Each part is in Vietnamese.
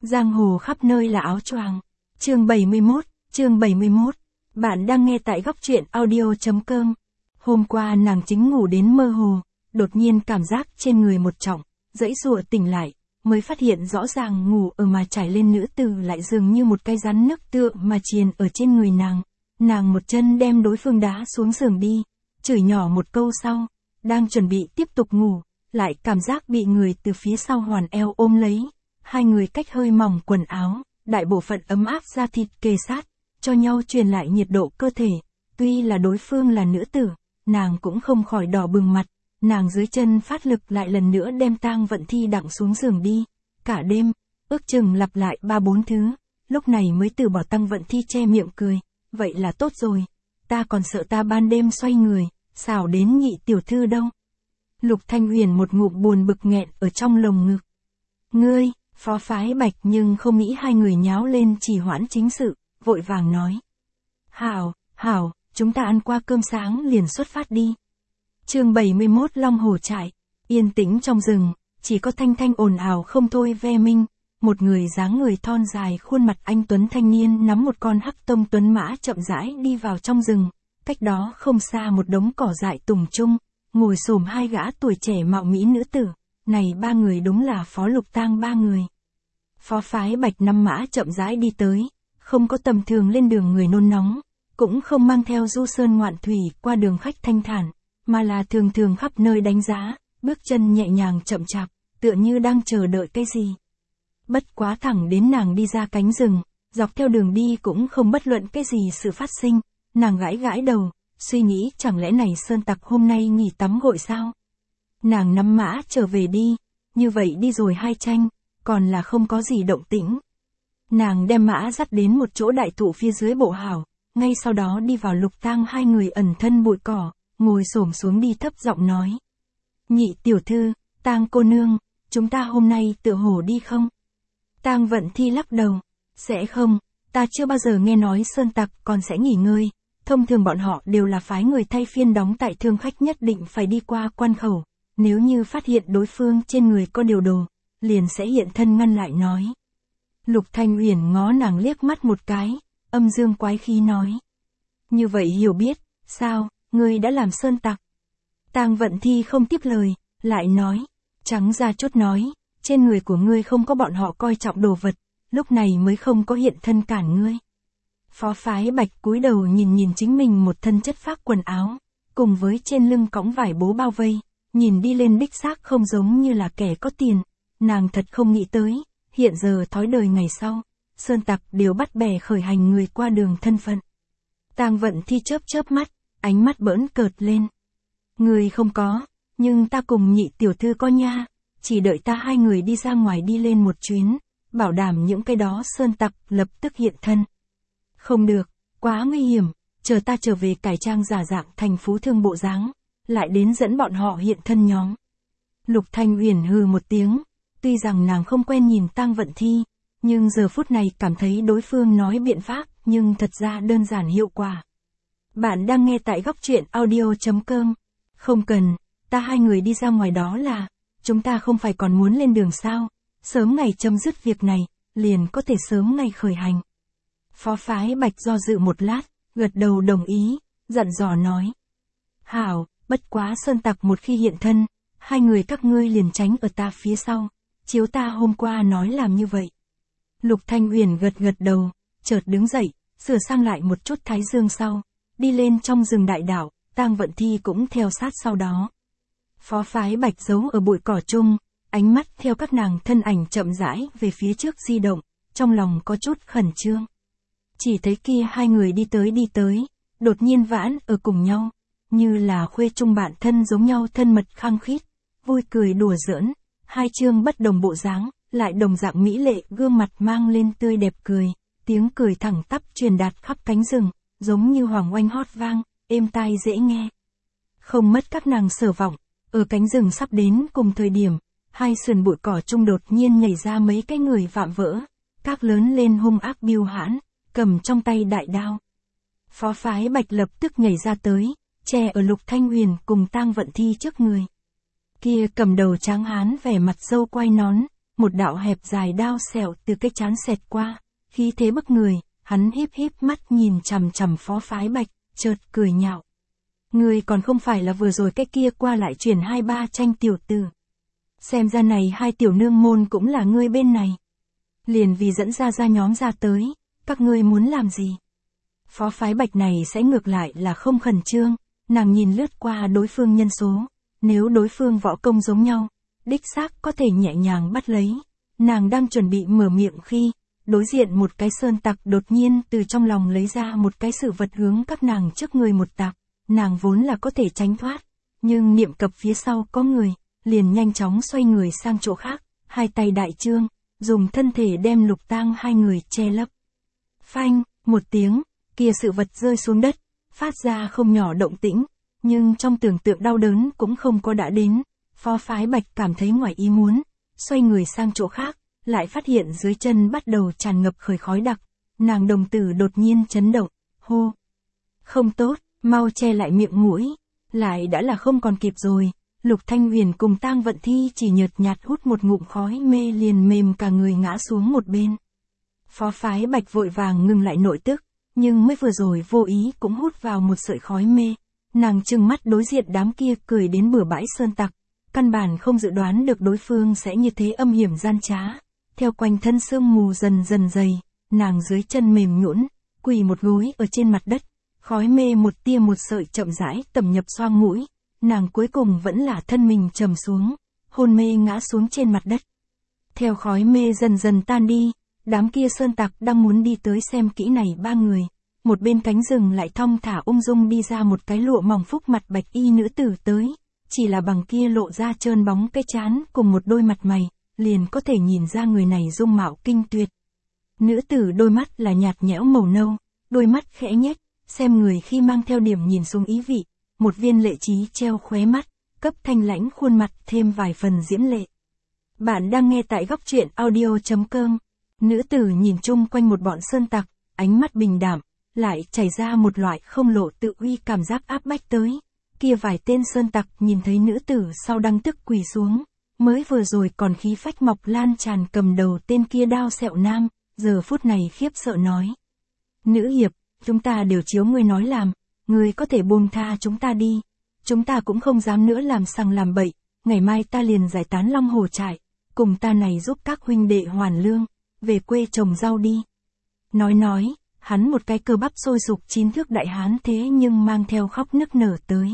Giang hồ khắp nơi là áo choàng. Chương 71. Bạn đang nghe tại góc truyện audio.com. Hôm qua nàng chính ngủ đến mơ hồ, đột nhiên cảm giác trên người một trọng, giãy giụa tỉnh lại, mới phát hiện rõ ràng ngủ ở mà trải lên nữ tử lại dường như một cái rắn nước tựa mà triền ở trên người nàng. Nàng một chân đem đối phương đá xuống giường đi, chửi nhỏ một câu sau, đang chuẩn bị tiếp tục ngủ, lại cảm giác bị người từ phía sau hoàn eo ôm lấy. Hai người cách hơi mỏng quần áo, đại bộ phận ấm áp da thịt kề sát, cho nhau truyền lại nhiệt độ cơ thể. Tuy là đối phương là nữ tử, nàng cũng không khỏi đỏ bừng mặt, nàng dưới chân phát lực lại lần nữa đem Tang Vận Thi đặng xuống giường đi. Cả đêm, ước chừng lặp lại 3-4 thứ, lúc này mới từ bỏ. Tang Vận Thi che miệng cười, vậy là tốt rồi, ta còn sợ ta ban đêm xoay người, xảo đến nhị tiểu thư đâu. Lục Thanh Huyền một ngụm buồn bực nghẹn ở trong lồng ngực. Ngươi, Phó Phái Bạch nhưng không nghĩ hai người nháo lên trì hoãn chính sự, vội vàng nói. Hảo, chúng ta ăn qua cơm sáng liền xuất phát đi. Chương 71 Long Hổ Trại. Yên tĩnh trong rừng, chỉ có thanh thanh ồn ào không thôi ve minh. Một người dáng người thon dài khuôn mặt anh tuấn thanh niên nắm một con hắc tông tuấn mã chậm rãi đi vào trong rừng. Cách đó không xa một đống cỏ dại tùng trung, ngồi xổm hai gã tuổi trẻ mạo mỹ nữ tử. Này ba người đúng là Phó Lục Tang ba người. Phó Phái Bạch nắm mã chậm rãi đi tới, không có tầm thường lên đường người nôn nóng, cũng không mang theo du sơn ngoạn thủy qua đường khách thanh thản, mà là thường thường khắp nơi đánh giá, bước chân nhẹ nhàng chậm chạp, tựa như đang chờ đợi cái gì. Bất quá thẳng đến nàng đi ra cánh rừng, dọc theo đường đi cũng không bất luận cái gì sự phát sinh, nàng gãi đầu, suy nghĩ chẳng lẽ này sơn tặc hôm nay nghỉ tắm gội sao? Nàng nắm mã trở về đi, như vậy đi rồi hai tranh, còn là không có gì động tĩnh. Nàng đem mã dắt đến một chỗ đại thụ phía dưới bộ hảo, ngay sau đó đi vào Lục Tang hai người ẩn thân bụi cỏ, ngồi xổm xuống đi thấp giọng nói. Nhị tiểu thư, Tang cô nương, chúng ta hôm nay tựa hồ đi không? Tang Vận Thi lắc đầu, sẽ không, ta chưa bao giờ nghe nói sơn tặc còn sẽ nghỉ ngơi, thông thường bọn họ đều là phái người thay phiên đóng tại thương khách nhất định phải đi qua quan khẩu, nếu như phát hiện đối phương trên người có điều đồ, liền sẽ hiện thân ngăn lại nói. Lục Thanh Uyển ngó nàng liếc mắt một cái, âm dương quái khí nói. Như vậy hiểu biết, sao, ngươi đã làm sơn tặc? Tang Vận Thi không tiếp lời, lại nói, trắng ra chốt nói, trên người của ngươi không có bọn họ coi trọng đồ vật, lúc này mới không có hiện thân cản ngươi. Phó Phái Bạch cúi đầu nhìn chính mình một thân chất phác quần áo, cùng với trên lưng cõng vải bố bao vây, nhìn đi lên đích xác không giống như là kẻ có tiền, nàng thật không nghĩ tới, hiện giờ thói đời ngày sau, sơn tặc đều bắt bẻ khởi hành người qua đường thân phận. Tang Vận Thi chớp mắt, ánh mắt bỡn cợt lên. Người không có, nhưng ta cùng nhị tiểu thư có nha, chỉ đợi ta hai người đi ra ngoài đi lên một chuyến, bảo đảm những cái đó sơn tặc lập tức hiện thân. Không được, quá nguy hiểm, chờ ta trở về cải trang giả dạng thành phú thương bộ dáng, lại đến dẫn bọn họ hiện thân nhóm. Lục Thanh Uyển hừ một tiếng, tuy rằng nàng không quen nhìn Tang Vận Thi, nhưng giờ phút này cảm thấy đối phương nói biện pháp, nhưng thật ra đơn giản hiệu quả. Bạn đang nghe tại góc truyện audio.com. Không cần, ta hai người đi ra ngoài đó là, chúng ta không phải còn muốn lên đường sao, sớm ngày chấm dứt việc này, liền có thể sớm ngày khởi hành. Phó Phái Bạch do dự một lát, gật đầu đồng ý, dặn dò nói. Hảo, bất quá sơn tặc một khi hiện thân, hai người các ngươi liền tránh ở ta phía sau, chiếu ta hôm qua nói làm như vậy. Lục Thanh Uyển gật đầu, chợt đứng dậy, sửa sang lại một chút thái dương sau, đi lên trong rừng đại đạo, Tang Vận Thi cũng theo sát sau đó. Phó Phái Bạch giấu ở bụi cỏ chung, ánh mắt theo các nàng thân ảnh chậm rãi về phía trước di động, trong lòng có chút khẩn trương. Chỉ thấy kia hai người đi tới, đột nhiên vãn ở cùng nhau, như là khuê chung bạn thân giống nhau thân mật khăng khít, vui cười đùa giỡn, hai chương bất đồng bộ dáng, lại đồng dạng mỹ lệ gương mặt mang lên tươi đẹp cười, tiếng cười thẳng tắp truyền đạt khắp cánh rừng, giống như hoàng oanh hót vang, êm tai dễ nghe. Không mất các nàng sở vọng, ở cánh rừng sắp đến cùng thời điểm, hai sườn bụi cỏ chung đột nhiên nhảy ra mấy cái người vạm vỡ, các lớn lên hung ác biêu hãn, cầm trong tay đại đao. Phó Phái Bạch lập tức nhảy ra tới, che ở Lục Thanh Uyển cùng Tang Vận Thi trước người. Kia cầm đầu tráng hán vẻ mặt râu quai nón, một đạo hẹp dài đao sẹo từ cái trán xẹt qua, khí thế bức người, hắn híp híp mắt nhìn chằm chằm Phó Phái Bạch, chợt cười nhạo. Ngươi còn không phải là vừa rồi cái kia qua lại chuyển 2-3 tranh tiểu tử. Xem ra này hai tiểu nương môn cũng là ngươi bên này. Liền vì dẫn ra nhóm ra tới, các ngươi muốn làm gì? Phó Phái Bạch này sẽ ngược lại là không khẩn trương, nàng nhìn lướt qua đối phương nhân số, nếu đối phương võ công giống nhau, đích xác có thể nhẹ nhàng bắt lấy. Nàng đang chuẩn bị mở miệng khi, đối diện một cái sơn tặc đột nhiên từ trong lòng lấy ra một cái sự vật hướng các nàng trước người một tạc, nàng vốn là có thể tránh thoát, nhưng niệm cập phía sau có người, liền nhanh chóng xoay người sang chỗ khác, hai tay đại trương, dùng thân thể đem Lục Tang hai người che lấp. Phanh, một tiếng, kia sự vật rơi xuống đất, phát ra không nhỏ động tĩnh, nhưng trong tưởng tượng đau đớn cũng không có đã đến. Phó Phái Bạch cảm thấy ngoài ý muốn, xoay người sang chỗ khác, lại phát hiện dưới chân bắt đầu tràn ngập khởi khói đặc, nàng đồng tử đột nhiên chấn động, hô. Không tốt, mau che lại miệng mũi, lại đã là không còn kịp rồi. Lục Thanh Huyền cùng Tang Vận Thi chỉ nhợt nhạt hút một ngụm khói mê liền mềm cả người ngã xuống một bên. Phó Phái Bạch vội vàng ngừng lại nội tức, nhưng mới vừa rồi vô ý cũng hút vào một sợi khói mê. Nàng trừng mắt đối diện đám kia cười đến bừa bãi sơn tặc, căn bản không dự đoán được đối phương sẽ như thế âm hiểm gian trá. Theo quanh thân sương mù dần dần dày, nàng dưới chân mềm nhũn, quỳ một gối ở trên mặt đất, khói mê một tia một sợi chậm rãi tẩm nhập xoang mũi, nàng cuối cùng vẫn là thân mình trầm xuống, hôn mê ngã xuống trên mặt đất. Theo khói mê dần dần tan đi, đám kia sơn tặc đang muốn đi tới xem kỹ này ba người, một bên cánh rừng lại thong thả ung dung đi ra một cái lụa mỏng phúc mặt bạch y nữ tử tới, chỉ là bằng kia lộ ra trơn bóng cái trán cùng một đôi mặt mày, liền có thể nhìn ra người này dung mạo kinh tuyệt. Nữ tử đôi mắt là nhạt nhẽo màu nâu, đôi mắt khẽ nhếch, xem người khi mang theo điểm nhìn xuống ý vị, một viên lệ trí treo khóe mắt, cấp thanh lãnh khuôn mặt thêm vài phần diễm lệ. Bạn đang nghe tại góc truyện audio.com. Nữ tử nhìn chung quanh một bọn sơn tặc, ánh mắt bình đảm, lại chảy ra một loại không lộ tự uy cảm giác áp bách tới. Kia vài tên sơn tặc nhìn thấy nữ tử sau đăng tức quỳ xuống, mới vừa rồi còn khí phách mọc lan tràn cầm đầu tên kia đao sẹo nam, giờ phút này khiếp sợ nói. Nữ hiệp, chúng ta đều chiếu ngươi nói làm, ngươi có thể buông tha chúng ta đi, chúng ta cũng không dám nữa làm sằng làm bậy, ngày mai ta liền giải tán Long Hồ trại, cùng ta này giúp các huynh đệ hoàn lương, về quê trồng rau đi. Nói, hắn một cái cơ bắp sôi sục 9 thước đại hán thế nhưng mang theo khóc nức nở tới.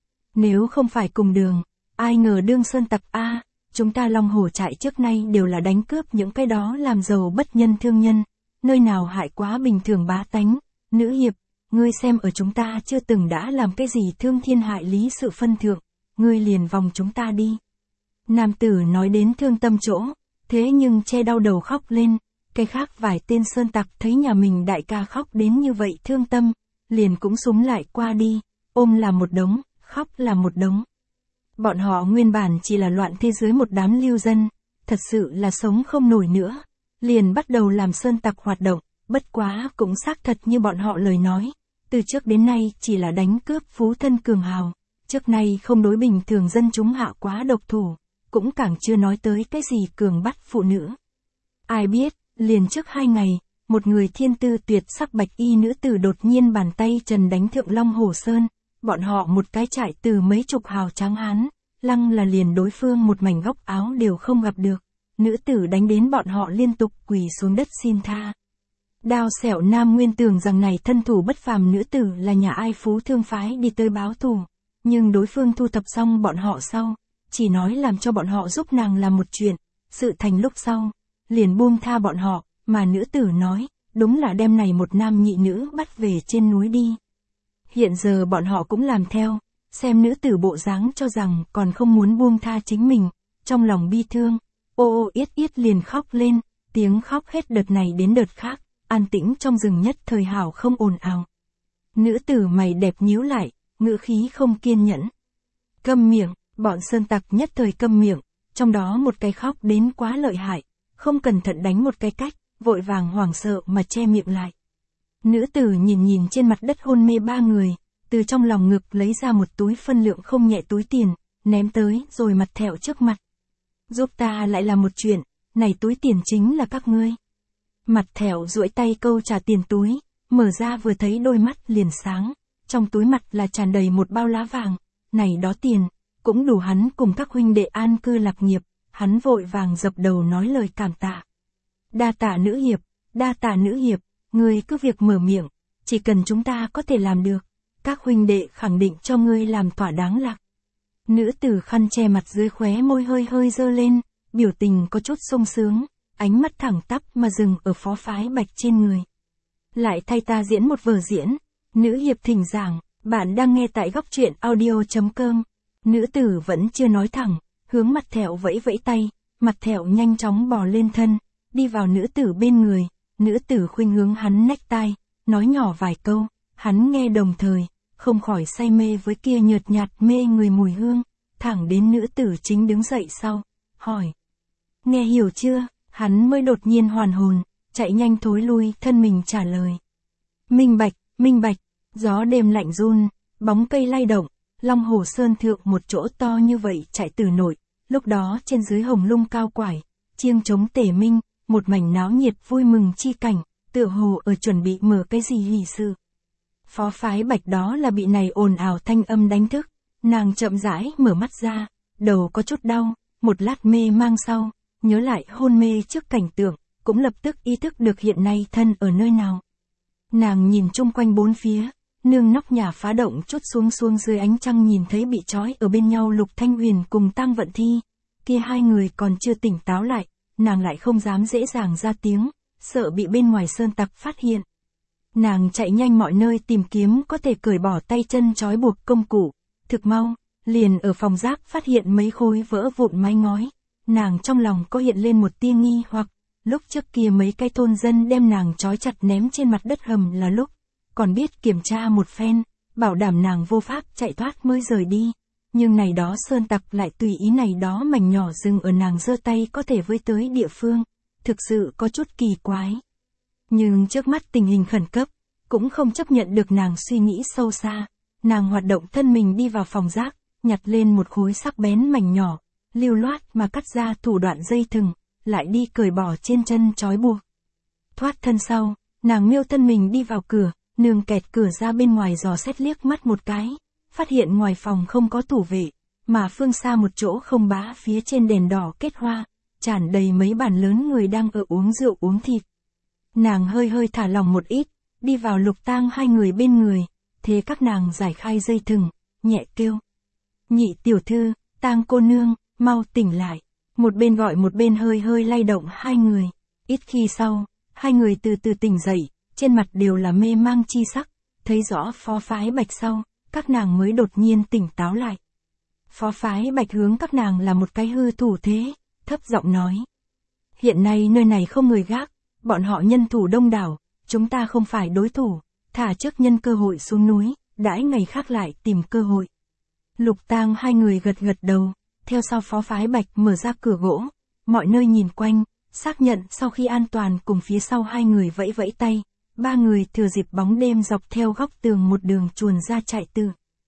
Nếu không phải cùng đường, ai ngờ đương sơn tặc a, chúng ta Long Hồ trại trước nay đều là đánh cướp những cái đó làm giàu bất nhân thương nhân, nơi nào hại quá bình thường bá tánh. Nữ hiệp, ngươi xem ở chúng ta chưa từng đã làm cái gì thương thiên hại lý sự phân thượng, ngươi liền vòng chúng ta đi. Nam tử nói đến thương tâm chỗ, thế nhưng che đau đầu khóc lên, cái khác vài tên sơn tặc thấy nhà mình đại ca khóc đến như vậy thương tâm, liền cũng súng lại qua đi, ôm là một đống, khóc là một đống. Bọn họ nguyên bản chỉ là loạn thế dưới một đám lưu dân, thật sự là sống không nổi nữa, liền bắt đầu làm sơn tặc hoạt động, bất quá cũng xác thật như bọn họ lời nói, từ trước đến nay chỉ là đánh cướp phú thân cường hào, trước nay không đối bình thường dân chúng hạ quá độc thủ, cũng càng chưa nói tới cái gì cường bắt phụ nữ. Ai biết, liền trước 2 ngày, một người thiên tư tuyệt sắc bạch y nữ tử đột nhiên bàn tay trần đánh thượng Long Hồ Sơn, bọn họ một cái trại từ mấy chục hào tráng hán, lăng là liền đối phương một mảnh góc áo đều không gặp được, nữ tử đánh đến bọn họ liên tục quỳ xuống đất xin tha. Đao sẹo nam nguyên tưởng rằng này thân thủ bất phàm nữ tử là nhà ai phú thương phái đi tới báo thù, nhưng đối phương thu thập xong bọn họ sau, chỉ nói làm cho bọn họ giúp nàng làm một chuyện, sự thành lúc sau, liền buông tha bọn họ, mà nữ tử nói, đúng là đem này một nam nhị nữ bắt về trên núi đi. Hiện giờ bọn họ cũng làm theo, xem nữ tử bộ dáng cho rằng còn không muốn buông tha chính mình, trong lòng bi thương, ô yết yết liền khóc lên, tiếng khóc hết đợt này đến đợt khác, an tĩnh trong rừng nhất thời hảo không ồn ào. Nữ tử mày đẹp nhíu lại, ngữ khí không kiên nhẫn. Câm miệng, bọn sơn tặc nhất thời câm miệng, trong đó một cái khóc đến quá lợi hại, không cẩn thận đánh một cái cách, vội vàng hoảng sợ mà che miệng lại. Nữ tử nhìn trên mặt đất hôn mê 3 người, từ trong lòng ngực lấy ra một túi phân lượng không nhẹ túi tiền, ném tới rồi mặt thẹo trước mặt. Giúp ta lại là một chuyện, này túi tiền chính là các ngươi. Mặt thẻo duỗi tay câu trả tiền túi, mở ra vừa thấy đôi mắt liền sáng, trong túi mặt là tràn đầy một bao lá vàng, này đó tiền, cũng đủ hắn cùng các huynh đệ an cư lạc nghiệp, hắn vội vàng dập đầu nói lời cảm tạ. Đa tạ nữ hiệp, ngươi cứ việc mở miệng, chỉ cần chúng ta có thể làm được, các huynh đệ khẳng định cho ngươi làm thỏa đáng lạc. Nữ tử khăn che mặt dưới khóe môi hơi hơi dơ lên, biểu tình có chút sung sướng, ánh mắt thẳng tắp mà dừng ở Phó Phái Bạch trên người. Lại thay ta diễn một vở diễn, nữ hiệp thỉnh giảng, bạn đang nghe tại góc truyện audio.com. Nữ tử vẫn chưa nói thẳng, hướng mặt thẹo vẫy vẫy tay, mặt thẹo nhanh chóng bò lên thân, đi vào nữ tử bên người, nữ tử khuynh hướng hắn nách tai, nói nhỏ vài câu, hắn nghe đồng thời, không khỏi say mê với kia nhợt nhạt mê người mùi hương, thẳng đến nữ tử chính đứng dậy sau, hỏi. Nghe hiểu chưa, hắn mới đột nhiên hoàn hồn, chạy nhanh thối lui thân mình trả lời. Minh bạch, gió đêm lạnh run, bóng cây lay động, Long Hồ Sơn thượng một chỗ to như vậy chạy từ nổi, lúc đó trên dưới hồng lung cao quải, chiêng trống tề minh, một mảnh náo nhiệt vui mừng chi cảnh, tựa hồ ở chuẩn bị mở cái gì hỷ sự. Phó Phái Bạch đó là bị này ồn ào thanh âm đánh thức, nàng chậm rãi mở mắt ra, đầu có chút đau, một lát mê mang sau, nhớ lại hôn mê trước cảnh tượng, cũng lập tức ý thức được hiện nay thân ở nơi nào. Nàng nhìn chung quanh bốn phía, nương nóc nhà phá động chút xuống dưới ánh trăng nhìn thấy bị trói ở bên nhau Lục Thanh Huyền cùng Tang Vận Thi, kia hai người còn chưa tỉnh táo lại, nàng lại không dám dễ dàng ra tiếng, sợ bị bên ngoài sơn tặc phát hiện. Nàng chạy nhanh mọi nơi tìm kiếm có thể cởi bỏ tay chân trói buộc công cụ, thực mau, liền ở phòng rác phát hiện mấy khối vỡ vụn mái ngói, nàng trong lòng có hiện lên một tia nghi hoặc, lúc trước kia mấy cái thôn dân đem nàng trói chặt ném trên mặt đất hầm là lúc, còn biết kiểm tra một phen, bảo đảm nàng vô pháp chạy thoát mới rời đi, nhưng này đó sơn tặc lại tùy ý này đó mảnh nhỏ dừng ở nàng giơ tay có thể với tới địa phương, thực sự có chút kỳ quái. Nhưng trước mắt tình hình khẩn cấp, cũng không chấp nhận được nàng suy nghĩ sâu xa, nàng hoạt động thân mình đi vào phòng rác, nhặt lên một khối sắc bén mảnh nhỏ, lưu loát mà cắt ra thủ đoạn dây thừng, lại đi cởi bỏ trên chân trói buộc. Thoát thân sau, nàng miêu thân mình đi vào cửa, nương kẹt cửa ra bên ngoài dò xét liếc mắt một cái, phát hiện ngoài phòng không có thủ vệ, mà phương xa một chỗ không bá phía trên đèn đỏ kết hoa, tràn đầy mấy bàn lớn người đang ở uống rượu uống thịt. Nàng hơi hơi thả lòng một ít, đi vào Lục Tang hai người bên người, thế các nàng giải khai dây thừng, nhẹ kêu. Nhị tiểu thư, Tang cô nương, mau tỉnh lại. Một bên gọi một bên hơi hơi lay động hai người. Ít khi sau, hai người từ từ tỉnh dậy, trên mặt đều là mê mang chi sắc, thấy rõ Phó Phái Bạch sau, các nàng mới đột nhiên tỉnh táo lại. Phó Phái Bạch hướng các nàng là một cái hư thủ thế, thấp giọng nói. Hiện nay nơi này không người gác, bọn họ nhân thủ đông đảo, chúng ta không phải đối thủ, thả trước nhân cơ hội xuống núi, đãi ngày khác lại tìm cơ hội. Lục Tang hai người gật gật đầu, theo sau Phó Phái Bạch mở ra cửa gỗ, mọi nơi nhìn quanh, xác nhận sau khi an toàn cùng phía sau hai người vẫy vẫy tay, ba người thừa dịp bóng đêm dọc theo góc tường một đường chuồn ra chạy từ.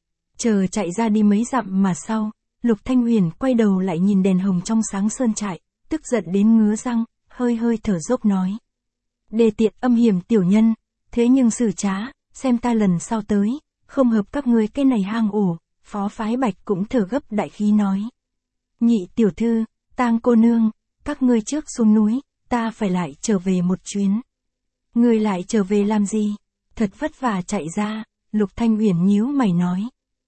Chờ chạy ra đi mấy dặm mà sau, Lục Thanh Huyền quay đầu lại nhìn đèn hồng trong sáng sơn trại, tức giận đến ngứa răng, hơi hơi thở dốc nói. Đề tiện âm hiểm tiểu nhân, thế nhưng xử trá, xem ta lần sau tới, không hợp các ngươi cái này hang ổ. Phó Phái Bạch cũng thở gấp đại khí nói. Nhị tiểu thư, Tang cô nương, các ngươi trước xuống núi, ta phải lại trở về một chuyến. Ngươi lại trở về làm gì? Thật vất vả chạy ra, Lục Thanh Uyển nhíu mày nói.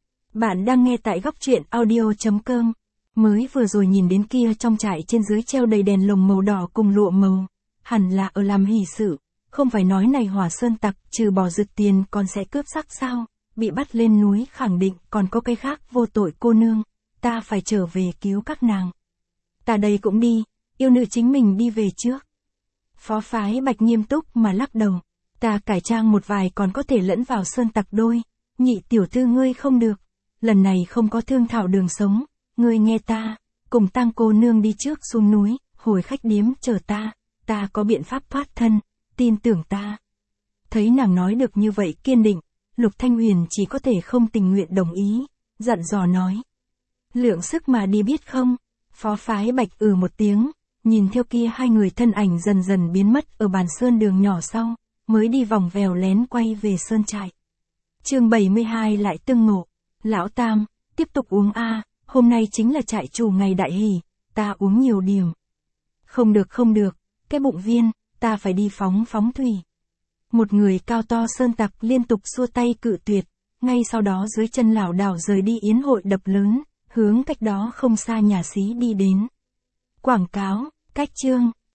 Bạn đang nghe tại góc truyện audio.com. Mới vừa rồi nhìn đến kia trong trại trên dưới treo đầy đèn lồng màu đỏ cùng lụa màu, hẳn là ở làm hỷ sự, không phải nói này Hỏa Sơn tặc trừ bỏ rực tiền còn sẽ cướp sắc sao? Bị bắt lên núi khẳng định còn có cái khác vô tội cô nương, ta phải trở về cứu các nàng. Ta đây cũng đi, yêu nữ chính mình đi về trước. Phó Phái Bạch nghiêm túc mà lắc đầu, ta cải trang một vài còn có thể lẫn vào sơn tặc đôi, nhị tiểu thư ngươi không được, lần này không có thương thảo đường sống, ngươi nghe ta, cùng Tang cô nương đi trước xuống núi, hồi khách điếm chờ ta có biện pháp thoát thân, tin tưởng ta. Thấy nàng nói được như vậy kiên định, Lục Thanh Huyền chỉ có thể không tình nguyện đồng ý, dặn dò nói. Lượng sức mà đi biết không? Phó Phái Bạch một tiếng, Nhìn theo kia hai người thân ảnh dần dần biến mất ở bàn sơn đường nhỏ sau, mới đi vòng vèo lén quay về sơn trại. Chương 72 lại tương ngộ. Lão Tam, tiếp tục uống a, hôm nay chính là trại chủ ngày đại hỷ, ta uống nhiều điểm. Không được, cái bụng viên, ta phải đi phóng thủy. Một người cao to sơn tặc liên tục xua tay cự tuyệt, ngay sau đó dưới chân lảo đảo rời đi yến hội đập lớn, hướng cách đó không xa nhà xí đi đến. Quảng cáo, cách chương.